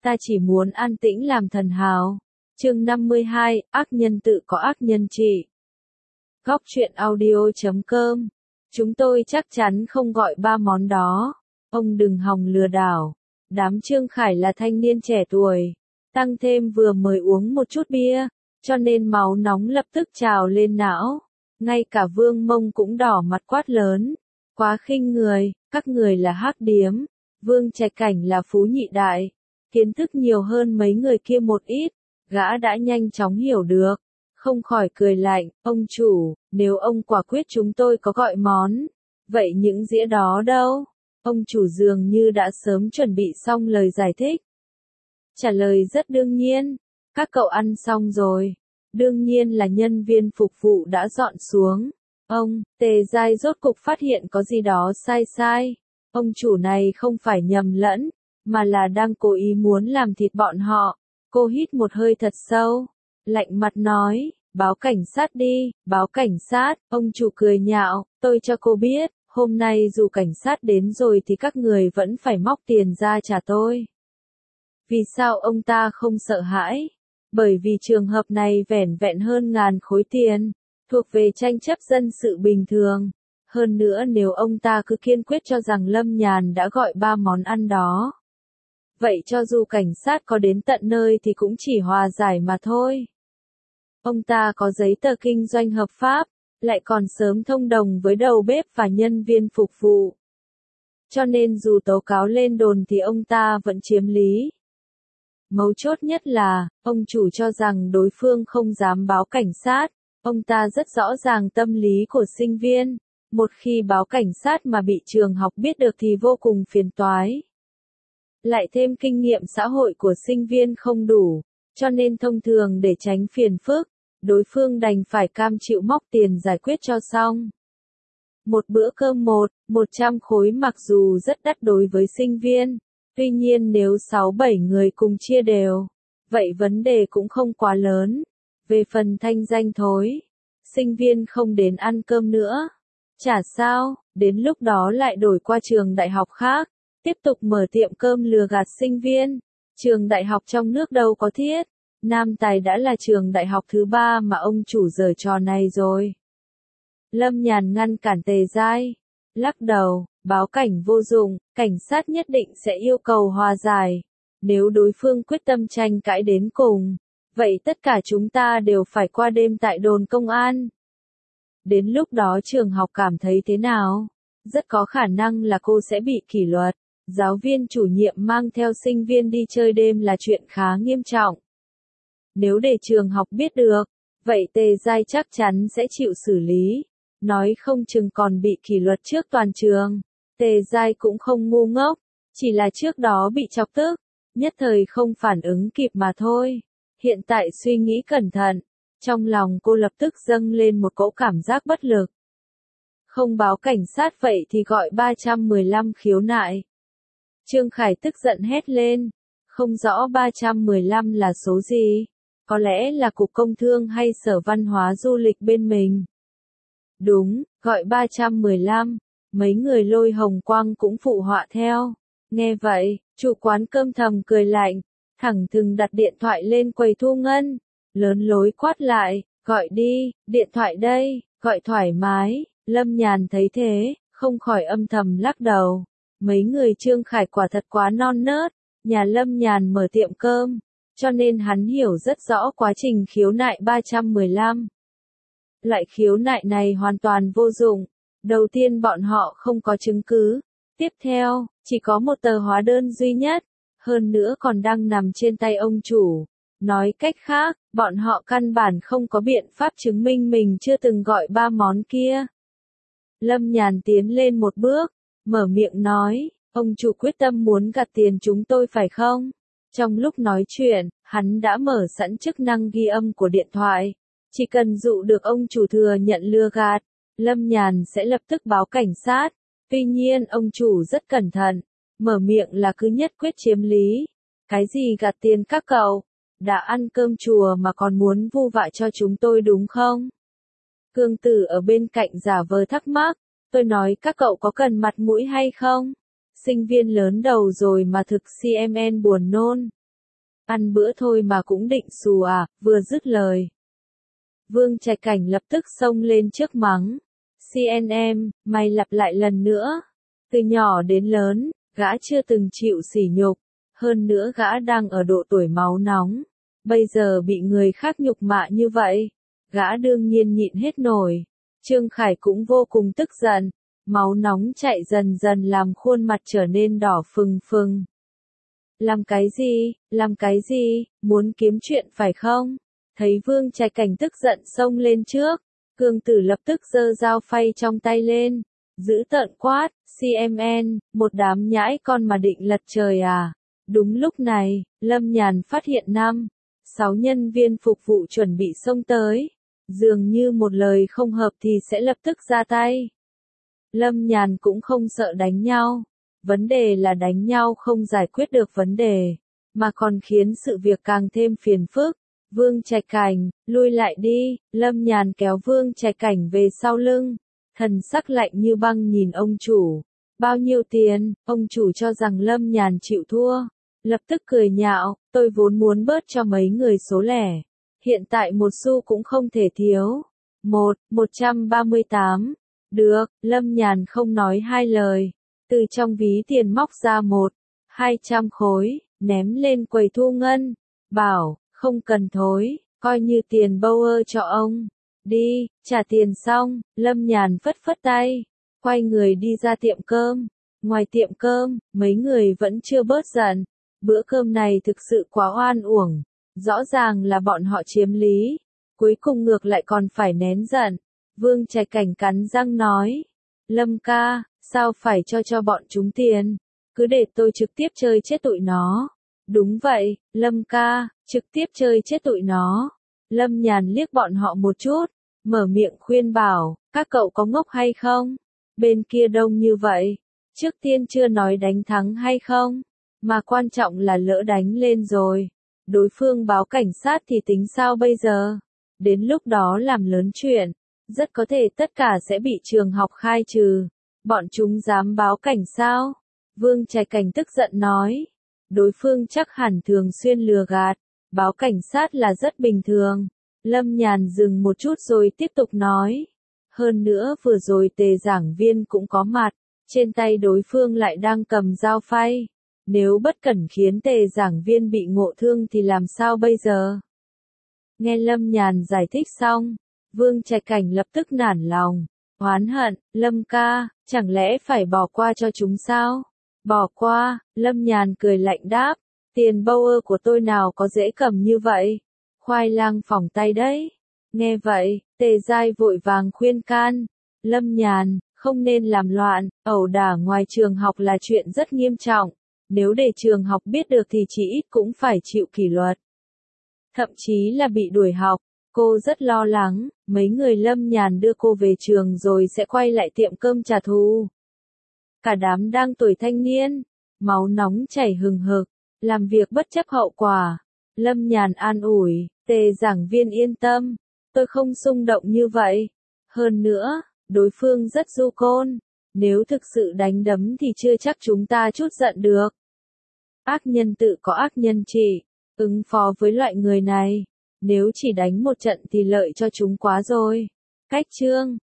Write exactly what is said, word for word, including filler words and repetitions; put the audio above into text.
ta chỉ muốn an tĩnh làm thần hào. Chương năm mươi hai, ác nhân tự có ác nhân trị. Góc truyện audio chấm com. Chúng tôi chắc chắn không gọi ba món đó. Ông đừng hòng lừa đảo. Đám Trương Khải là thanh niên trẻ tuổi, tăng thêm vừa mới uống một chút bia, cho nên máu nóng lập tức trào lên não. Ngay cả Vương Mông cũng đỏ mặt quát lớn. Quá khinh người, các người là hắc điếm. Vương Trạch Cảnh là phú nhị đại. Kiến thức nhiều hơn mấy người kia một ít. Gã đã nhanh chóng hiểu được. Không khỏi cười lạnh, ông chủ, nếu ông quả quyết chúng tôi có gọi món. Vậy những dĩa đó đâu? Ông chủ dường như đã sớm chuẩn bị xong lời giải thích. Trả lời rất đương nhiên. Các cậu ăn xong rồi. Đương nhiên là nhân viên phục vụ đã dọn xuống. Ông, Tề Giai rốt cục phát hiện có gì đó sai sai. Ông chủ này không phải nhầm lẫn, mà là đang cố ý muốn làm thịt bọn họ. Cô hít một hơi thật sâu, lạnh mặt nói, báo cảnh sát đi, báo cảnh sát. Ông chủ cười nhạo, tôi cho cô biết, hôm nay dù cảnh sát đến rồi thì các người vẫn phải móc tiền ra trả tôi. Vì sao ông ta không sợ hãi? Bởi vì trường hợp này vẻn vẹn hơn ngàn khối tiền, thuộc về tranh chấp dân sự bình thường. Hơn nữa nếu ông ta cứ kiên quyết cho rằng Lâm Nhàn đã gọi ba món ăn đó, vậy cho dù cảnh sát có đến tận nơi thì cũng chỉ hòa giải mà thôi. Ông ta có giấy tờ kinh doanh hợp pháp, lại còn sớm thông đồng với đầu bếp và nhân viên phục vụ. Cho nên dù tố cáo lên đồn thì ông ta vẫn chiếm lý. Mấu chốt nhất là, ông chủ cho rằng đối phương không dám báo cảnh sát. Ông ta rất rõ ràng tâm lý của sinh viên. Một khi báo cảnh sát mà bị trường học biết được thì vô cùng phiền toái. Lại thêm kinh nghiệm xã hội của sinh viên không đủ, cho nên thông thường để tránh phiền phức, đối phương đành phải cam chịu móc tiền giải quyết cho xong. Một bữa cơm một, một trăm khối mặc dù rất đắt đối với sinh viên, tuy nhiên nếu sáu bảy người cùng chia đều, vậy vấn đề cũng không quá lớn. Về phần thanh danh thối, sinh viên không đến ăn cơm nữa. Chả sao, đến lúc đó lại đổi qua trường đại học khác, tiếp tục mở tiệm cơm lừa gạt sinh viên. Trường đại học trong nước đâu có thiết. Nam Tài đã là trường đại học thứ ba mà ông chủ giở trò này rồi. Lâm Nhàn ngăn cản Tề Giai, lắc đầu, báo cảnh vô dụng, cảnh sát nhất định sẽ yêu cầu hòa giải. Nếu đối phương quyết tâm tranh cãi đến cùng, vậy tất cả chúng ta đều phải qua đêm tại đồn công an. Đến lúc đó trường học cảm thấy thế nào? Rất có khả năng là cô sẽ bị kỷ luật. Giáo viên chủ nhiệm mang theo sinh viên đi chơi đêm là chuyện khá nghiêm trọng. Nếu để trường học biết được, vậy Tề Giai chắc chắn sẽ chịu xử lý. Nói không chừng còn bị kỷ luật trước toàn trường. Tề Giai cũng không ngu ngốc, chỉ là trước đó bị chọc tức, nhất thời không phản ứng kịp mà thôi. Hiện tại suy nghĩ cẩn thận, trong lòng cô lập tức dâng lên một cỗ cảm giác bất lực. Không báo cảnh sát vậy thì gọi ba trăm mười lăm khiếu nại. Trương Khải tức giận hét lên, không rõ ba trăm mười lăm là số gì, có lẽ là Cục Công Thương hay Sở Văn hóa Du lịch bên mình. Đúng, gọi ba trăm mười lăm, mấy người Lôi Hồng Quang cũng phụ họa theo. Nghe vậy, chủ quán cơm thầm cười lạnh, thẳng thừng đặt điện thoại lên quầy thu ngân, lớn lối quát lại, gọi đi, điện thoại đây, gọi thoải mái. Lâm Nhàn thấy thế, không khỏi âm thầm lắc đầu. Mấy người Trương Khải quả thật quá non nớt, nhà Lâm Nhàn mở tiệm cơm, cho nên hắn hiểu rất rõ quá trình khiếu nại ba trăm mười lăm. Loại khiếu nại này hoàn toàn vô dụng. Đầu tiên bọn họ không có chứng cứ. Tiếp theo, chỉ có một tờ hóa đơn duy nhất, hơn nữa còn đang nằm trên tay ông chủ. Nói cách khác, bọn họ căn bản không có biện pháp chứng minh mình chưa từng gọi ba món kia. Lâm Nhàn tiến lên một bước, mở miệng nói, ông chủ quyết tâm muốn gạt tiền chúng tôi phải không? Trong lúc nói chuyện, hắn đã mở sẵn chức năng ghi âm của điện thoại. Chỉ cần dụ được ông chủ thừa nhận lừa gạt, Lâm Nhàn sẽ lập tức báo cảnh sát. Tuy nhiên ông chủ rất cẩn thận, mở miệng là cứ nhất quyết chiếm lý. Cái gì gạt tiền các cậu? Đã ăn cơm chùa mà còn muốn vu vạ cho chúng tôi đúng không? Cương Tử ở bên cạnh giả vờ thắc mắc, tôi nói các cậu có cần mặt mũi hay không? Sinh viên lớn đầu rồi mà thực xê em en buồn nôn. Ăn bữa thôi mà cũng định xù à, vừa dứt lời. Vương Trạch Cảnh lập tức xông lên trước mắng. xê en em, mày lặp lại lần nữa. Từ nhỏ đến lớn, gã chưa từng chịu sỉ nhục. Hơn nữa gã đang ở độ tuổi máu nóng. Bây giờ bị người khác nhục mạ như vậy. Gã đương nhiên nhịn hết nổi. Trương Khải cũng vô cùng tức giận. Máu nóng chạy dần dần làm khuôn mặt trở nên đỏ phừng phừng. Làm cái gì, làm cái gì, muốn kiếm chuyện phải không? Thấy Vương Trạch Cảnh tức giận xông lên trước. Cương Tử lập tức giơ dao phay trong tay lên. Giữ tợn quát, xê em en, một đám nhãi con mà định lật trời à? Đúng lúc này, Lâm Nhàn phát hiện năm, sáu nhân viên phục vụ chuẩn bị xông tới. Dường như một lời không hợp thì sẽ lập tức ra tay. Lâm Nhàn cũng không sợ đánh nhau. Vấn đề là đánh nhau không giải quyết được vấn đề, mà còn khiến sự việc càng thêm phiền phức. Vương Trạch Cảnh, lui lại đi, Lâm Nhàn kéo Vương Trạch Cảnh về sau lưng. Thần sắc lạnh như băng nhìn ông chủ. Bao nhiêu tiền, ông chủ cho rằng Lâm Nhàn chịu thua. Lập tức cười nhạo, tôi vốn muốn bớt cho mấy người số lẻ. Hiện tại một xu cũng không thể thiếu. Một, một trăm ba mươi tám. Được, Lâm Nhàn không nói hai lời. Từ trong ví tiền móc ra một, hai trăm khối, ném lên quầy thu ngân. Bảo, không cần thối, coi như tiền Bauer cho ông. Đi, trả tiền xong, Lâm Nhàn phất phất tay. Quay người đi ra tiệm cơm. Ngoài tiệm cơm, mấy người vẫn chưa bớt giận. Bữa cơm này thực sự quá oan uổng. Rõ ràng là bọn họ chiếm lý. Cuối cùng ngược lại còn phải nén giận. Vương Trạch Cảnh cắn răng nói. Lâm ca, sao phải cho cho bọn chúng tiền? Cứ để tôi trực tiếp chơi chết tụi nó. Đúng vậy, Lâm ca, trực tiếp chơi chết tụi nó. Lâm Nhàn liếc bọn họ một chút. Mở miệng khuyên bảo, các cậu có ngốc hay không? Bên kia đông như vậy. Trước tiên chưa nói đánh thắng hay không? Mà quan trọng là lỡ đánh lên rồi. Đối phương báo cảnh sát thì tính sao bây giờ? Đến lúc đó làm lớn chuyện. Rất có thể tất cả sẽ bị trường học khai trừ. Bọn chúng dám báo cảnh sao? Vương Trạch Cảnh tức giận nói. Đối phương chắc hẳn thường xuyên lừa gạt. Báo cảnh sát là rất bình thường. Lâm Nhàn dừng một chút rồi tiếp tục nói. Hơn nữa vừa rồi Tề giảng viên cũng có mặt. Trên tay đối phương lại đang cầm dao phay. Nếu bất cẩn khiến Tề giảng viên bị ngộ thương thì làm sao bây giờ? Nghe Lâm Nhàn giải thích xong. Vương Trạch Cảnh lập tức nản lòng. Oán hận, Lâm ca, chẳng lẽ phải bỏ qua cho chúng sao? Bỏ qua, Lâm Nhàn cười lạnh đáp. Tiền Bauer của tôi nào có dễ cầm như vậy? Khoai lang phỏng tay đấy. Nghe vậy, Tề Giai vội vàng khuyên can. Lâm Nhàn, không nên làm loạn, ẩu đả ngoài trường học là chuyện rất nghiêm trọng. Nếu để trường học biết được thì chỉ ít cũng phải chịu kỷ luật. Thậm chí là bị đuổi học. Cô rất lo lắng, mấy người Lâm Nhàn đưa cô về trường rồi sẽ quay lại tiệm cơm trả thù. Cả đám đang tuổi thanh niên, máu nóng chảy hừng hực, làm việc bất chấp hậu quả. Lâm Nhàn an ủi, Tề giảng viên yên tâm, tôi không xung động như vậy. Hơn nữa, đối phương rất du côn, nếu thực sự đánh đấm thì chưa chắc chúng ta chút giận được. Ác nhân tự có ác nhân trị, ứng phó với loại người này. Nếu chỉ đánh một trận thì lợi cho chúng quá rồi. Cách chương